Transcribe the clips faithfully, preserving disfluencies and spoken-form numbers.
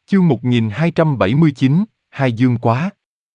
Chương một nghìn hai trăm bảy mươi chín, Hai Dương Quá.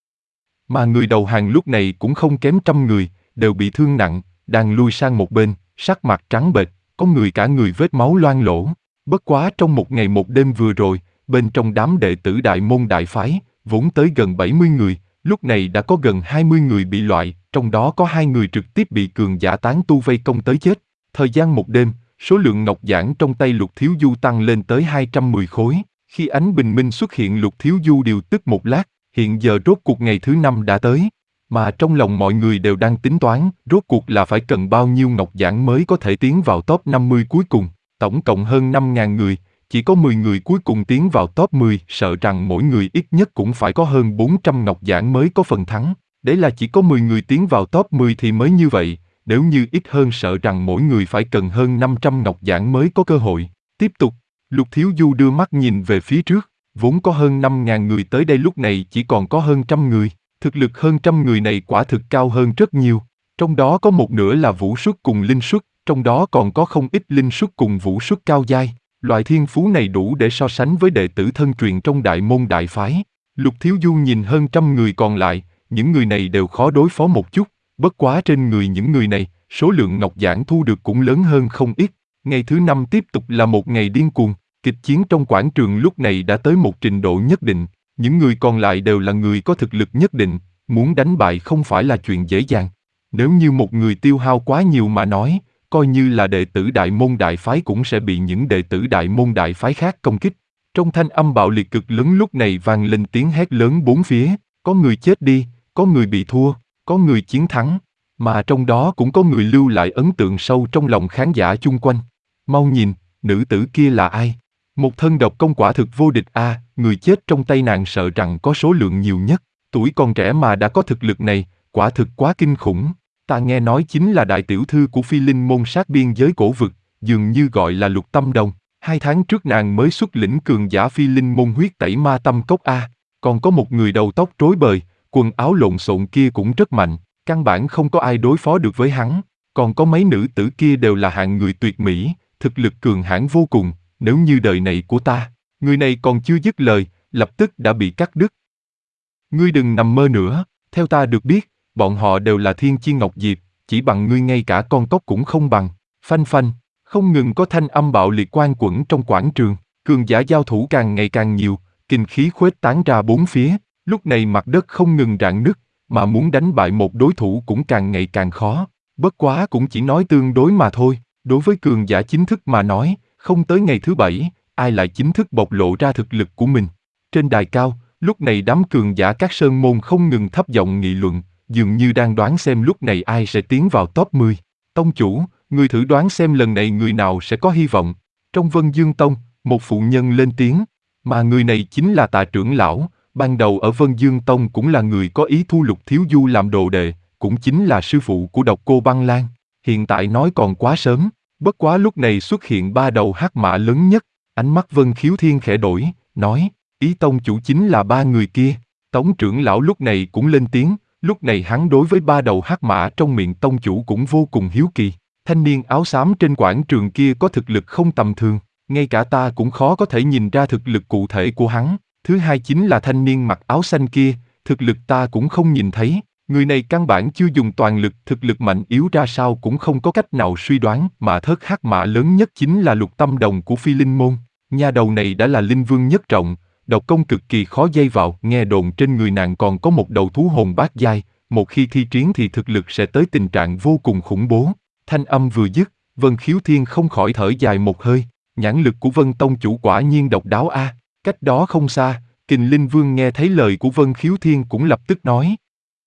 Mà người đầu hàng lúc này cũng không kém trăm người, đều bị thương nặng, đang lui sang một bên, sắc mặt trắng bệch, có người cả người vết máu loang lổ. Bất quá trong một ngày một đêm vừa rồi, bên trong đám đệ tử Đại Môn Đại Phái, vốn tới gần bảy mươi người, lúc này đã có gần hai mươi người bị loại, trong đó có hai người trực tiếp bị cường giả tán tu vây công tới chết. Thời gian một đêm, số lượng ngọc giản trong tay Lục Thiếu Du tăng lên tới hai trăm mười khối. Khi ánh bình minh xuất hiện, Lục Thiếu Du điều tức một lát, hiện giờ rốt cuộc ngày thứ năm đã tới. Mà trong lòng mọi người đều đang tính toán, rốt cuộc là phải cần bao nhiêu ngọc giản mới có thể tiến vào top năm mươi cuối cùng. Tổng cộng hơn năm nghìn người, chỉ có mười người cuối cùng tiến vào top mười, sợ rằng mỗi người ít nhất cũng phải có hơn bốn trăm ngọc giản mới có phần thắng. Đấy là chỉ có mười người tiến vào top mười thì mới như vậy, nếu như ít hơn sợ rằng mỗi người phải cần hơn năm trăm ngọc giản mới có cơ hội. Tiếp tục, Lục Thiếu Du đưa mắt nhìn về phía trước, vốn có hơn năm nghìn người tới đây lúc này chỉ còn có hơn trăm người. Thực lực hơn trăm người này quả thực cao hơn rất nhiều. Trong đó có một nửa là vũ xuất cùng linh xuất, trong đó còn có không ít linh xuất cùng vũ xuất cao giai. Loại thiên phú này đủ để so sánh với đệ tử thân truyền trong Đại Môn Đại Phái. Lục Thiếu Du nhìn hơn trăm người còn lại, những người này đều khó đối phó một chút. Bất quá trên người những người này, số lượng ngọc giản thu được cũng lớn hơn không ít. Ngày thứ năm tiếp tục là một ngày điên cuồng. Kịch chiến trong quảng trường lúc này đã tới một trình độ nhất định. Những người còn lại đều là người có thực lực nhất định, muốn đánh bại không phải là chuyện dễ dàng. Nếu như một người tiêu hao quá nhiều mà nói, coi như là đệ tử Đại Môn Đại Phái cũng sẽ bị những đệ tử Đại Môn Đại Phái khác công kích. Trong thanh âm bạo liệt cực lớn lúc này vang lên tiếng hét lớn bốn phía, có người chết đi, có người bị thua, có người chiến thắng, mà trong đó cũng có người lưu lại ấn tượng sâu trong lòng khán giả chung quanh. Mau nhìn, nữ tử kia là ai? Một thân độc công quả thực vô địch a, à, người chết trong tay nàng sợ rằng có số lượng nhiều nhất, tuổi còn trẻ mà đã có thực lực này, quả thực quá kinh khủng. Ta nghe nói chính là đại tiểu thư của Phi Linh môn sát biên giới cổ vực, dường như gọi là Lục Tâm Đồng. Hai tháng trước nàng mới xuất lĩnh cường giả Phi Linh môn huyết tẩy ma tâm cốc a. Còn có một người đầu tóc rối bời, quần áo lộn xộn kia cũng rất mạnh, căn bản không có ai đối phó được với hắn. Còn có mấy nữ tử kia đều là hạng người tuyệt mỹ, thực lực cường hãn vô cùng. Nếu như đời này của ta, người này còn chưa dứt lời, lập tức đã bị cắt đứt. Ngươi đừng nằm mơ nữa, theo ta được biết, bọn họ đều là thiên chi ngọc diệp, chỉ bằng ngươi ngay cả con cóc cũng không bằng. Phanh phanh, không ngừng có thanh âm bạo liệt quanh quẩn trong quảng trường, cường giả giao thủ càng ngày càng nhiều, kinh khí khuếch tán ra bốn phía, lúc này mặt đất không ngừng rạn nứt, mà muốn đánh bại một đối thủ cũng càng ngày càng khó. Bất quá cũng chỉ nói tương đối mà thôi, đối với cường giả chính thức mà nói, không tới ngày thứ bảy, ai lại chính thức bộc lộ ra thực lực của mình. Trên đài cao, lúc này đám cường giả các sơn môn không ngừng thấp giọng nghị luận, dường như đang đoán xem lúc này ai sẽ tiến vào top mười. Tông chủ, người thử đoán xem lần này người nào sẽ có hy vọng. Trong Vân Dương Tông, một phụ nhân lên tiếng, mà người này chính là Tạ trưởng lão, ban đầu ở Vân Dương Tông cũng là người có ý thu Lục Thiếu Du làm đồ đệ, cũng chính là sư phụ của Độc Cô Băng Lan. Hiện tại nói còn quá sớm. Bất quá lúc này xuất hiện ba đầu hắc mã lớn nhất, ánh mắt Vân Khiếu Thiên khẽ đổi, nói, ý tông chủ chính là ba người kia. Tống trưởng lão lúc này cũng lên tiếng, lúc này hắn đối với ba đầu hắc mã trong miệng tông chủ cũng vô cùng hiếu kỳ. Thanh niên áo xám trên quảng trường kia có thực lực không tầm thường, ngay cả ta cũng khó có thể nhìn ra thực lực cụ thể của hắn. Thứ hai chính là thanh niên mặc áo xanh kia, thực lực ta cũng không nhìn thấy. Người này căn bản chưa dùng toàn lực, thực lực mạnh yếu ra sao cũng không có cách nào suy đoán, mà thất hắc mã lớn nhất chính là Lục Tâm Đồng của Phi Linh môn. Nha đầu này đã là linh vương nhất trọng, độc công cực kỳ khó dây vào, nghe đồn trên người nàng còn có một đầu thú hồn bát giai, một khi thi triển thì thực lực sẽ tới tình trạng vô cùng khủng bố. Thanh âm vừa dứt, Vân Khiếu Thiên không khỏi thở dài một hơi, nhãn lực của Vân tông chủ quả nhiên độc đáo a. À. Cách đó không xa, Kình Linh Vương nghe thấy lời của Vân Khiếu Thiên cũng lập tức nói.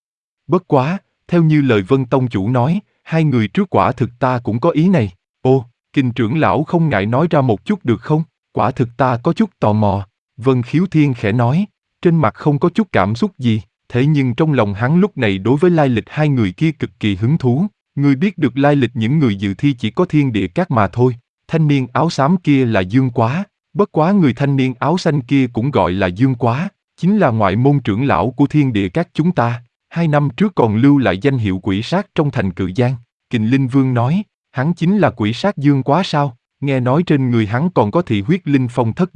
Bất quá, theo như lời Vân tông chủ nói, hai người trước quả thực ta cũng có ý này. Ô, Kình trưởng lão không ngại nói ra một chút được không? Quả thực ta có chút tò mò. Vân Khiếu Thiên khẽ nói, trên mặt không có chút cảm xúc gì, thế nhưng trong lòng hắn lúc này đối với lai lịch hai người kia cực kỳ hứng thú. Người biết được lai lịch những người dự thi chỉ có Thiên Địa Các mà thôi. Thanh niên áo xám kia là Dương Quá, bất quá người thanh niên áo xanh kia cũng gọi là Dương Quá, chính là ngoại môn trưởng lão của Thiên Địa Các chúng ta. Hai năm trước còn lưu lại danh hiệu quỷ sát trong thành Cự Giang. Kình Linh Vương nói, hắn chính là quỷ sát Dương Quá sao? Nghe nói trên người hắn còn có thị huyết linh phong thất giai.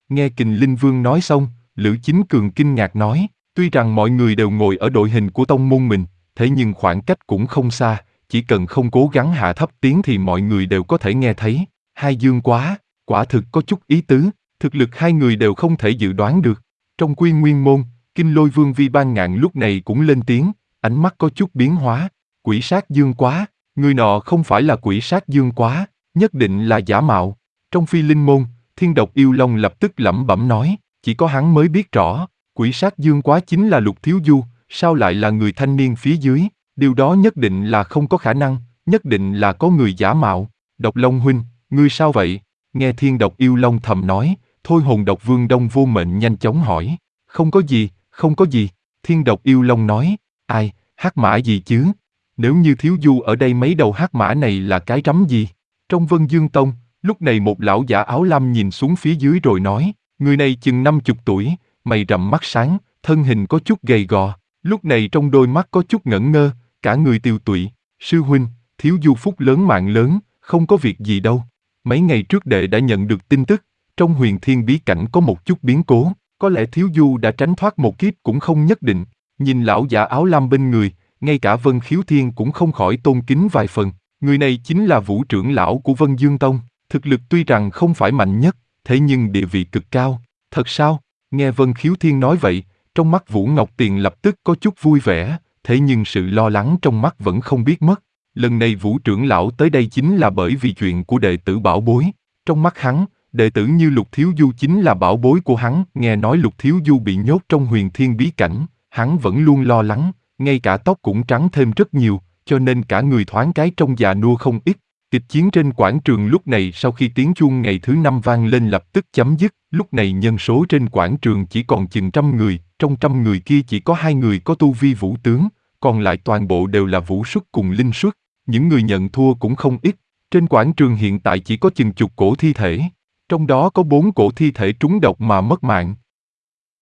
Nghe Kình Linh Vương nói xong, Lữ Chính Cường kinh ngạc nói, tuy rằng mọi người đều ngồi ở đội hình của tông môn mình, thế nhưng khoảng cách cũng không xa, chỉ cần không cố gắng hạ thấp tiếng thì mọi người đều có thể nghe thấy. Hai dương quá, quả thực có chút ý tứ, thực lực hai người đều không thể dự đoán được. Trong Quy Nguyên Môn, Kinh Lôi Vương Vi Ban Ngạn lúc này cũng lên tiếng, ánh mắt có chút biến hóa. Quỷ sát dương quá, người nọ không phải là quỷ sát dương quá, nhất định là giả mạo. Trong Phi Linh Môn, Thiên Độc Yêu Long lập tức lẩm bẩm nói, chỉ có hắn mới biết rõ, quỷ sát dương quá chính là Lục Thiếu Du, sao lại là người thanh niên phía dưới, điều đó nhất định là không có khả năng, nhất định là có người giả mạo. Độc Long huynh, ngươi sao vậy? Nghe Thiên Độc Yêu Long thầm nói, Thôi Hồn Độc Vương Đông Vô Mệnh nhanh chóng hỏi, không có gì, không có gì. Thiên Độc Yêu Long nói, ai, hắc mã gì chứ? Nếu như Thiếu Du ở đây mấy đầu hắc mã này là cái rắm gì? Trong Vân Dương Tông, lúc này một lão giả áo lam nhìn xuống phía dưới rồi nói, người này chừng năm chục tuổi, mày rậm mắt sáng, thân hình có chút gầy gò, lúc này trong đôi mắt có chút ngẩn ngơ, cả người tiều tụy. Sư huynh, Thiếu Du phúc lớn mạng lớn, không có việc gì đâu. Mấy ngày trước đệ đã nhận được tin tức, trong Huyền Thiên bí cảnh có một chút biến cố, có lẽ Thiếu Du đã tránh thoát một kiếp cũng không nhất định. Nhìn lão giả áo lam bên người, ngay cả Vân Khiếu Thiên cũng không khỏi tôn kính vài phần. Người này chính là Vũ trưởng lão của Vân Dương Tông, thực lực tuy rằng không phải mạnh nhất, thế nhưng địa vị cực cao. Thật sao? Nghe Vân Khiếu Thiên nói vậy, trong mắt Vũ Ngọc Tiền lập tức có chút vui vẻ, thế nhưng sự lo lắng trong mắt vẫn không biết mất. Lần này Vũ trưởng lão tới đây chính là bởi vì chuyện của đệ tử bảo bối. Trong mắt hắn, đệ tử như Lục Thiếu Du chính là bảo bối của hắn. Nghe nói Lục Thiếu Du bị nhốt trong Huyền Thiên bí cảnh, hắn vẫn luôn lo lắng, ngay cả tóc cũng trắng thêm rất nhiều, cho nên cả người thoáng cái trông già nua không ít. Kịch chiến trên quảng trường lúc này sau khi tiếng chuông ngày thứ năm vang lên lập tức chấm dứt, lúc này nhân số trên quảng trường chỉ còn chừng trăm người, trong trăm người kia chỉ có hai người có tu vi vũ tướng, còn lại toàn bộ đều là vũ xuất cùng linh xuất, những người nhận thua cũng không ít. Trên quảng trường hiện tại chỉ có chừng chục cổ thi thể, trong đó có bốn cổ thi thể trúng độc mà mất mạng,